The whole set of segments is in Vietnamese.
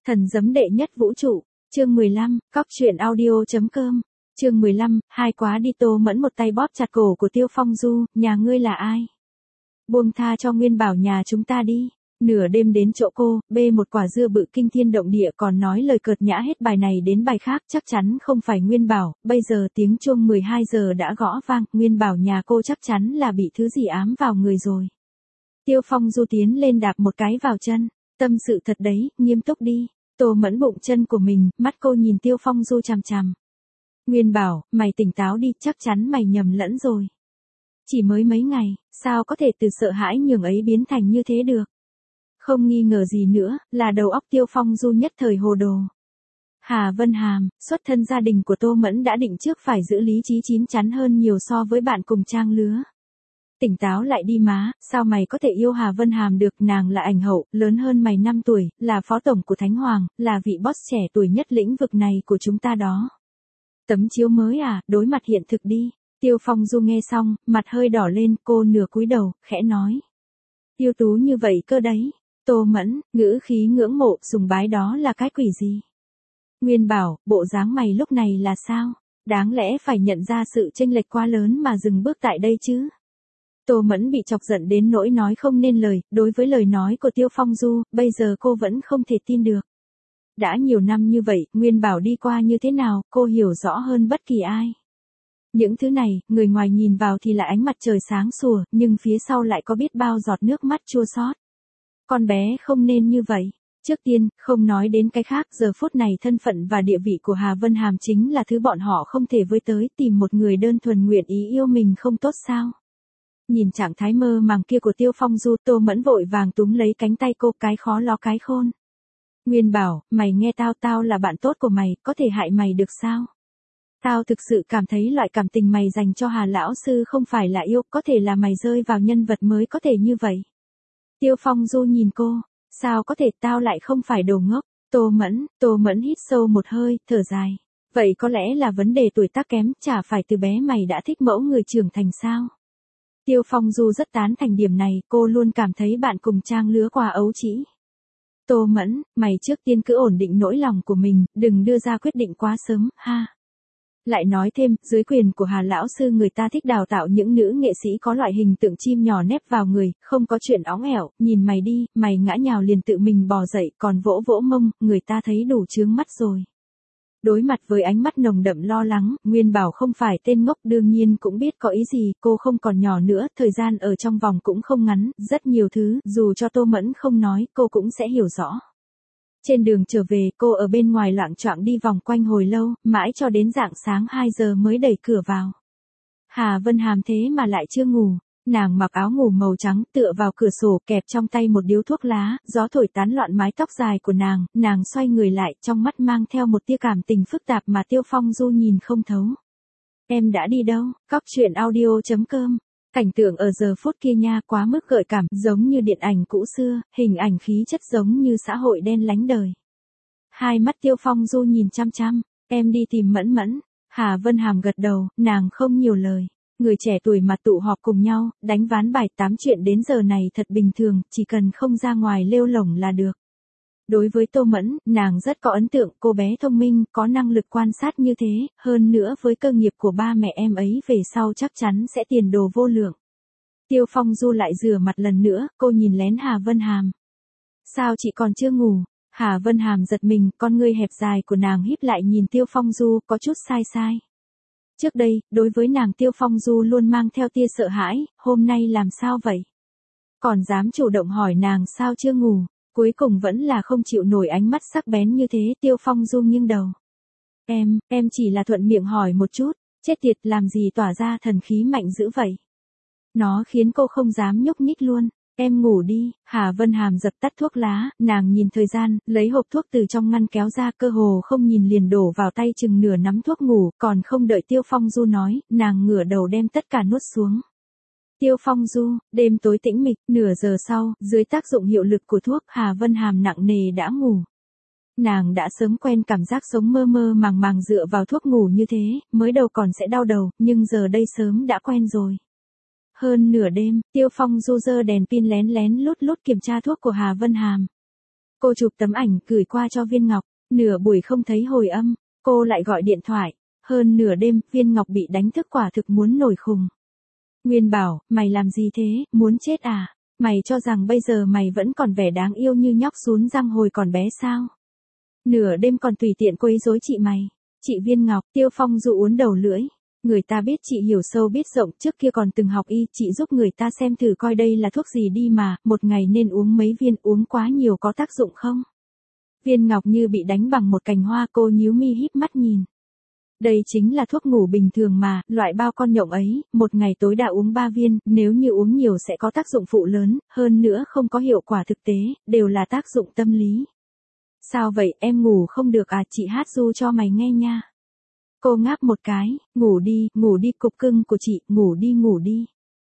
Thần giấm đệ nhất vũ trụ, chương 15, cóc truyện audio.com, chương 15, hai quá đi. Tô Mẫn một tay bóp chặt cổ của Tiêu Phong Du, nhà ngươi là ai? Buông tha cho Nguyên Bảo nhà chúng ta đi. Nửa đêm đến chỗ cô, bê một quả dưa bự kinh thiên động địa còn nói lời cợt nhã hết bài này đến bài khác, chắc chắn không phải Nguyên Bảo. Bây giờ tiếng chuông 12 giờ đã gõ vang, Nguyên Bảo nhà cô chắc chắn là bị thứ gì ám vào người rồi. Tiêu Phong Du tiến lên đạp một cái vào chân, tâm sự thật đấy, nghiêm túc đi. Tô Mẫn bụng chân của mình, mắt cô nhìn Tiêu Phong Du chằm chằm. Nguyên Bảo, mày tỉnh táo đi, chắc chắn mày nhầm lẫn rồi. Chỉ mới mấy ngày, sao có thể từ sợ hãi nhường ấy biến thành như thế được? Không nghi ngờ gì nữa, là đầu óc Tiêu Phong Du nhất thời hồ đồ. Hà Vân Hàm, xuất thân gia đình của Tô Mẫn đã định trước phải giữ lý trí chín chắn hơn nhiều so với bạn cùng trang lứa. Tỉnh táo lại đi má, sao mày có thể yêu Hà Vân Hàm được, nàng là ảnh hậu, lớn hơn mày 5 tuổi, là phó tổng của Thánh Hoàng, là vị boss trẻ tuổi nhất lĩnh vực này của chúng ta đó. Tấm chiếu mới à, đối mặt hiện thực đi. Tiêu Phong Du nghe xong, mặt hơi đỏ lên, cô nửa cúi đầu, khẽ nói. Yêu tú như vậy cơ đấy. Tô Mẫn, ngữ khí ngưỡng mộ, sùng bái đó là cái quỷ gì? Nguyên Bảo, bộ dáng mày lúc này là sao? Đáng lẽ phải nhận ra sự chênh lệch quá lớn mà dừng bước tại đây chứ? Tô Mẫn bị chọc giận đến nỗi nói không nên lời, đối với lời nói của Tiêu Phong Du, bây giờ cô vẫn không thể tin được. Đã nhiều năm như vậy, Nguyên Bảo đi qua như thế nào, cô hiểu rõ hơn bất kỳ ai. Những thứ này, người ngoài nhìn vào thì là ánh mặt trời sáng sủa, nhưng phía sau lại có biết bao giọt nước mắt chua xót. Con bé không nên như vậy. Trước tiên, không nói đến cái khác, giờ phút này thân phận và địa vị của Hà Vân Hàm chính là thứ bọn họ không thể với tới, tìm một người đơn thuần nguyện ý yêu mình không tốt sao? Nhìn trạng thái mơ màng kia của Tiêu Phong Du, Tô Mẫn vội vàng túm lấy cánh tay cô, cái khó lo cái khôn. Nguyên Bảo, mày nghe tao là bạn tốt của mày, có thể hại mày được sao? Tao thực sự cảm thấy loại cảm tình mày dành cho Hà lão sư không phải là yêu, có thể là mày rơi vào nhân vật mới có thể như vậy. Tiêu Phong Du nhìn cô, sao có thể, tao lại không phải đồ ngốc. Tô Mẫn hít sâu một hơi, thở dài. Vậy có lẽ là vấn đề tuổi tác kém, chả phải từ bé mày đã thích mẫu người trưởng thành sao? Tiêu Phong Du rất tán thành điểm này, cô luôn cảm thấy bạn cùng trang lứa quá ấu trĩ. Tô Mẫn, mày trước tiên cứ ổn định nỗi lòng của mình, đừng đưa ra quyết định quá sớm, ha. Lại nói thêm, dưới quyền của Hà lão sư người ta thích đào tạo những nữ nghệ sĩ có loại hình tượng chim nhỏ nép vào người, không có chuyện óng ẻo, nhìn mày đi, mày ngã nhào liền tự mình bò dậy, còn vỗ vỗ mông, người ta thấy đủ chướng mắt rồi. Đối mặt với ánh mắt nồng đậm lo lắng, Nguyên Bảo không phải tên ngốc, đương nhiên cũng biết có ý gì, cô không còn nhỏ nữa, thời gian ở trong vòng cũng không ngắn, rất nhiều thứ, dù cho Tô Mẫn không nói, cô cũng sẽ hiểu rõ. Trên đường trở về, cô ở bên ngoài loạng choạng đi vòng quanh hồi lâu, mãi cho đến rạng sáng 2 giờ mới đẩy cửa vào. Hà Vân Hàm thế mà lại chưa ngủ. Nàng mặc áo ngủ màu trắng, tựa vào cửa sổ, kẹp trong tay một điếu thuốc lá, gió thổi tán loạn mái tóc dài của nàng xoay người lại, trong mắt mang theo một tia cảm tình phức tạp mà Tiêu Phong Du nhìn không thấu. Em đã đi đâu? Cóc truyện audio.com. Cảnh tượng ở giờ phút kia nha, quá mức gợi cảm, giống như điện ảnh cũ xưa, hình ảnh khí chất giống như xã hội đen lánh đời. Hai mắt Tiêu Phong Du nhìn chăm chăm, em đi tìm Mẫn Mẫn. Hà Vân Hàm gật đầu, nàng không nhiều lời. Người trẻ tuổi mà tụ họp cùng nhau, đánh ván bài tám chuyện đến giờ này thật bình thường, chỉ cần không ra ngoài lêu lổng là được. Đối với Tô Mẫn, nàng rất có ấn tượng, cô bé thông minh, có năng lực quan sát như thế, hơn nữa với cơ nghiệp của ba mẹ em ấy về sau chắc chắn sẽ tiền đồ vô lượng. Tiêu Phong Du lại rửa mặt lần nữa, cô nhìn lén Hà Vân Hàm. Sao chị còn chưa ngủ? Hà Vân Hàm giật mình, con ngươi hẹp dài của nàng híp lại nhìn Tiêu Phong Du, có chút sai. Trước đây, đối với nàng Tiêu Phong Du luôn mang theo tia sợ hãi, hôm nay làm sao vậy? Còn dám chủ động hỏi nàng sao chưa ngủ, cuối cùng vẫn là không chịu nổi ánh mắt sắc bén như thế. Tiêu Phong Du nghiêng đầu. Em chỉ là thuận miệng hỏi một chút, chết tiệt, làm gì tỏa ra thần khí mạnh dữ vậy? Nó khiến cô không dám nhúc nhích luôn. Em ngủ đi. Hà Vân Hàm dập tắt thuốc lá, nàng nhìn thời gian, lấy hộp thuốc từ trong ngăn kéo ra, cơ hồ không nhìn liền đổ vào tay chừng nửa nắm thuốc ngủ, còn không đợi Tiêu Phong Du nói, nàng ngửa đầu đem tất cả nuốt xuống. Tiêu Phong Du, đêm tối tĩnh mịch, nửa giờ sau, dưới tác dụng hiệu lực của thuốc, Hà Vân Hàm nặng nề đã ngủ. Nàng đã sớm quen cảm giác sống mơ mơ màng màng dựa vào thuốc ngủ như thế, mới đầu còn sẽ đau đầu, nhưng giờ đây sớm đã quen rồi. Hơn nửa đêm, Tiêu Phong Du giơ đèn pin lén lút kiểm tra thuốc của Hà Vân Hàm. Cô chụp tấm ảnh gửi qua cho Viên Ngọc, nửa buổi không thấy hồi âm, cô lại gọi điện thoại, hơn nửa đêm, Viên Ngọc bị đánh thức quả thực muốn nổi khùng. Nguyên bảo, mày làm gì thế, muốn chết à? Mày cho rằng bây giờ mày vẫn còn vẻ đáng yêu như nhóc sún răng hồi còn bé sao? Nửa đêm còn tùy tiện quấy rối chị mày. Chị Viên Ngọc, Tiêu Phong dụ uốn đầu lưỡi. Người ta biết chị hiểu sâu biết rộng, trước kia còn từng học y, chị giúp người ta xem thử coi đây là thuốc gì đi mà, một ngày nên uống mấy viên, uống quá nhiều có tác dụng không? Viên Ngọc như bị đánh bằng một cành hoa, cô nhíu mi híp mắt nhìn. Đây chính là thuốc ngủ bình thường mà, loại bao con nhộng ấy, một ngày tối đa uống 3 viên, nếu như uống nhiều sẽ có tác dụng phụ lớn, hơn nữa không có hiệu quả thực tế, đều là tác dụng tâm lý. Sao vậy, em ngủ không được à, chị hát ru cho mày nghe nha. Cô ngáp một cái, ngủ đi cục cưng của chị, ngủ đi.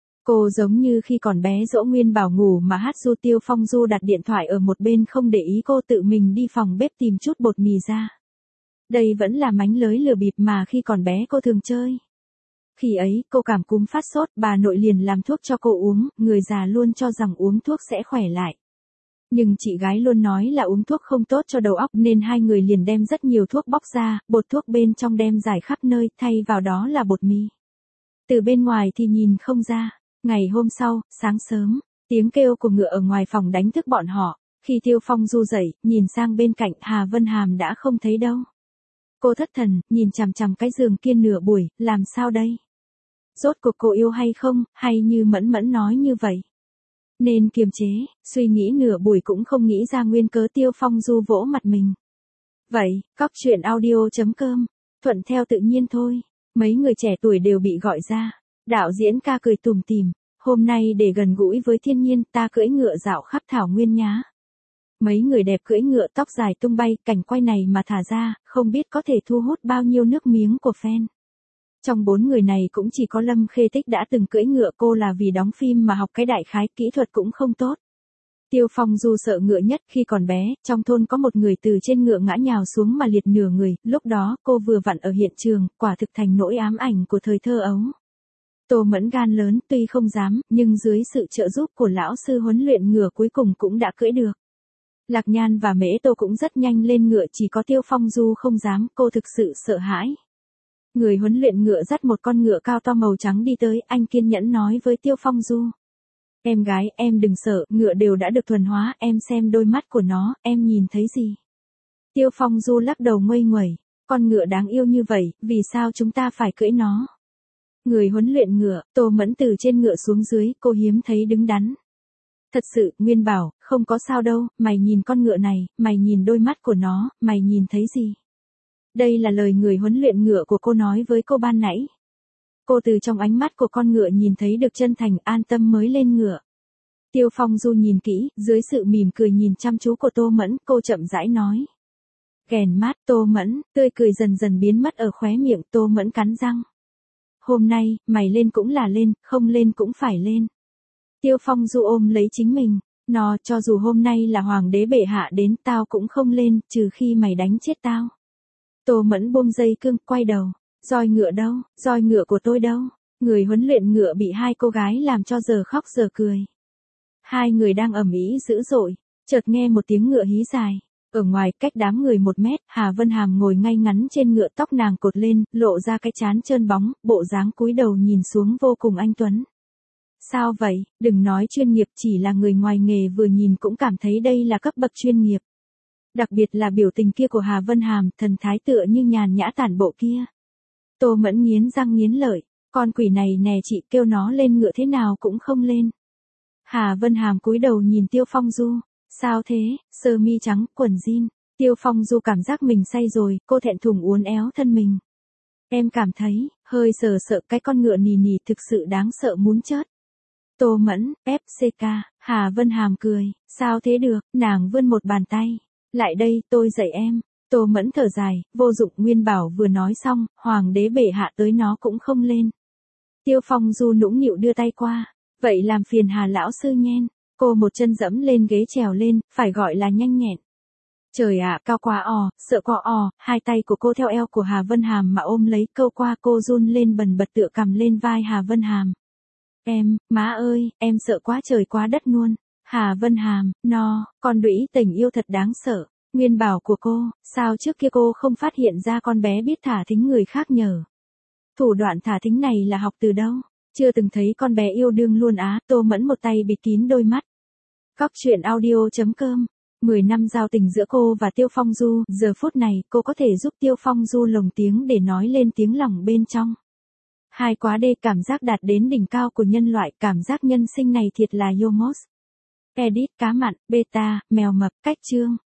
Cô giống như khi còn bé dỗ Nguyên Bảo ngủ mà hát ru. Tiêu Phong Du đặt điện thoại ở một bên không để ý cô, tự mình đi phòng bếp tìm chút bột mì ra. Đây vẫn là mánh lới lừa bịp mà khi còn bé cô thường chơi. Khi ấy, cô cảm cúm phát sốt, bà nội liền làm thuốc cho cô uống, người già luôn cho rằng uống thuốc sẽ khỏe lại. Nhưng chị gái luôn nói là uống thuốc không tốt cho đầu óc nên hai người liền đem rất nhiều thuốc bóc ra, bột thuốc bên trong đem rải khắp nơi, thay vào đó là bột mì. Từ bên ngoài thì nhìn không ra. Ngày hôm sau, sáng sớm, tiếng kêu của ngựa ở ngoài phòng đánh thức bọn họ. Khi Tiêu Phong Du dậy, nhìn sang bên cạnh, Hà Vân Hàm đã không thấy đâu. Cô thất thần, nhìn chằm chằm cái giường kia nửa buổi, làm sao đây? Rốt cuộc cô yêu hay không, hay như Mẫn Mẫn nói như vậy? Nên kiềm chế, suy nghĩ nửa buổi cũng không nghĩ ra nguyên cớ. Tiêu Phong Du vỗ mặt mình. Vậy, cóc truyện audio.com, thuận theo tự nhiên thôi. Mấy người trẻ tuổi đều bị gọi ra. Đạo diễn ca cười tủm tỉm. Hôm nay để gần gũi với thiên nhiên, ta cưỡi ngựa dạo khắp thảo nguyên nhá. Mấy người đẹp cưỡi ngựa tóc dài tung bay, cảnh quay này mà thả ra, không biết có thể thu hút bao nhiêu nước miếng của fan. Trong 4 người này cũng chỉ có Lâm Khê Tích đã từng cưỡi ngựa, cô là vì đóng phim mà học cái đại khái, kỹ thuật cũng không tốt. Tiêu Phong Du sợ ngựa nhất. Khi còn bé, trong thôn có một người từ trên ngựa ngã nhào xuống mà liệt nửa người, lúc đó cô vừa vặn ở hiện trường, quả thực thành nỗi ám ảnh của thời thơ ấu. Tô Mẫn gan lớn, tuy không dám, nhưng dưới sự trợ giúp của lão sư huấn luyện ngựa cuối cùng cũng đã cưỡi được. Lạc Nhan và Mễ Tô cũng rất nhanh lên ngựa, chỉ có Tiêu Phong Du không dám, cô thực sự sợ hãi. Người huấn luyện ngựa dắt một con ngựa cao to màu trắng đi tới, anh kiên nhẫn nói với Tiêu Phong Du. Em gái, em đừng sợ, ngựa đều đã được thuần hóa, em xem đôi mắt của nó, em nhìn thấy gì? Tiêu Phong Du lắc đầu nguây nguẩy, con ngựa đáng yêu như vậy, vì sao chúng ta phải cưỡi nó? Người huấn luyện ngựa, Tô Mẫn từ trên ngựa xuống dưới, cô hiếm thấy đứng đắn. Thật sự, Nguyên bảo, không có sao đâu, mày nhìn con ngựa này, mày nhìn đôi mắt của nó, mày nhìn thấy gì? Đây là lời người huấn luyện ngựa của cô nói với cô ban nãy. Cô từ trong ánh mắt của con ngựa nhìn thấy được chân thành, an tâm mới lên ngựa. Tiêu Phong Du nhìn kỹ, dưới sự mỉm cười nhìn chăm chú của Tô Mẫn, cô chậm rãi nói. Ghèn mát. Tô Mẫn, tươi cười dần dần biến mất ở khóe miệng. Tô Mẫn cắn răng. Hôm nay, mày lên cũng là lên, không lên cũng phải lên. Tiêu Phong Du ôm lấy chính mình. Nó, cho dù hôm nay là hoàng đế bệ hạ đến, tao cũng không lên, trừ khi mày đánh chết tao. Tô Mẫn buông dây cương, quay đầu. Roi ngựa đâu, roi ngựa của tôi đâu? Người huấn luyện ngựa bị hai cô gái làm cho giờ khóc giờ cười. Hai người đang ầm ĩ dữ dội, chợt nghe một tiếng ngựa hí dài. Ở ngoài, cách đám người 1 mét, Hà Vân Hàm ngồi ngay ngắn trên ngựa, tóc nàng cột lên, lộ ra cái trán trơn bóng, bộ dáng cúi đầu nhìn xuống vô cùng anh tuấn. Sao vậy, đừng nói chuyên nghiệp, chỉ là người ngoài nghề vừa nhìn cũng cảm thấy đây là cấp bậc chuyên nghiệp. Đặc biệt là biểu tình kia của Hà Vân Hàm, thần thái tựa như nhàn nhã tản bộ kia. Tô Mẫn nghiến răng nghiến lợi, con quỷ này nè, chị kêu nó lên ngựa thế nào cũng không lên. Hà Vân Hàm cúi đầu nhìn Tiêu Phong Du, sao thế, sơ mi trắng, quần jean. Tiêu Phong Du cảm giác mình say rồi, cô thẹn thùng uốn éo thân mình. Em cảm thấy, hơi sợ cái con ngựa nì nì thực sự đáng sợ muốn chết. Tô Mẫn, FCK, Hà Vân Hàm cười, sao thế được, nàng vươn một bàn tay. Lại đây, tôi dạy em. Tô Mẫn thở dài, vô dụng. Nguyên bảo vừa nói xong, hoàng đế bệ hạ tới nó cũng không lên. Tiêu Phong Du nũng nịu đưa tay qua. Vậy làm phiền Hà lão sư nhen. Cô một chân dẫm lên ghế trèo lên, phải gọi là nhanh nhẹn. Trời ạ, cao quá sợ quá hai tay của cô theo eo của Hà Vân Hàm mà ôm lấy, câu qua cô run lên bần bật tựa cầm lên vai Hà Vân Hàm. Em, má ơi, em sợ quá trời quá đất luôn. Hà Vân Hàm, no, con đũy tình yêu thật đáng sợ. Nguyên Bảo của cô, sao trước kia cô không phát hiện ra con bé biết thả thính người khác nhờ. Thủ đoạn thả thính này là học từ đâu? Chưa từng thấy con bé yêu đương luôn á. Tô Mẫn một tay bịt kín đôi mắt. Cóc truyện audio.com 10 năm giao tình giữa cô và Tiêu Phong Du, giờ phút này cô có thể giúp Tiêu Phong Du lồng tiếng để nói lên tiếng lòng bên trong. Hai quá đê, cảm giác đạt đến đỉnh cao của nhân loại, cảm giác nhân sinh này thiệt là Yomos. Edit cá mặn, beta, mèo mập, cách chương.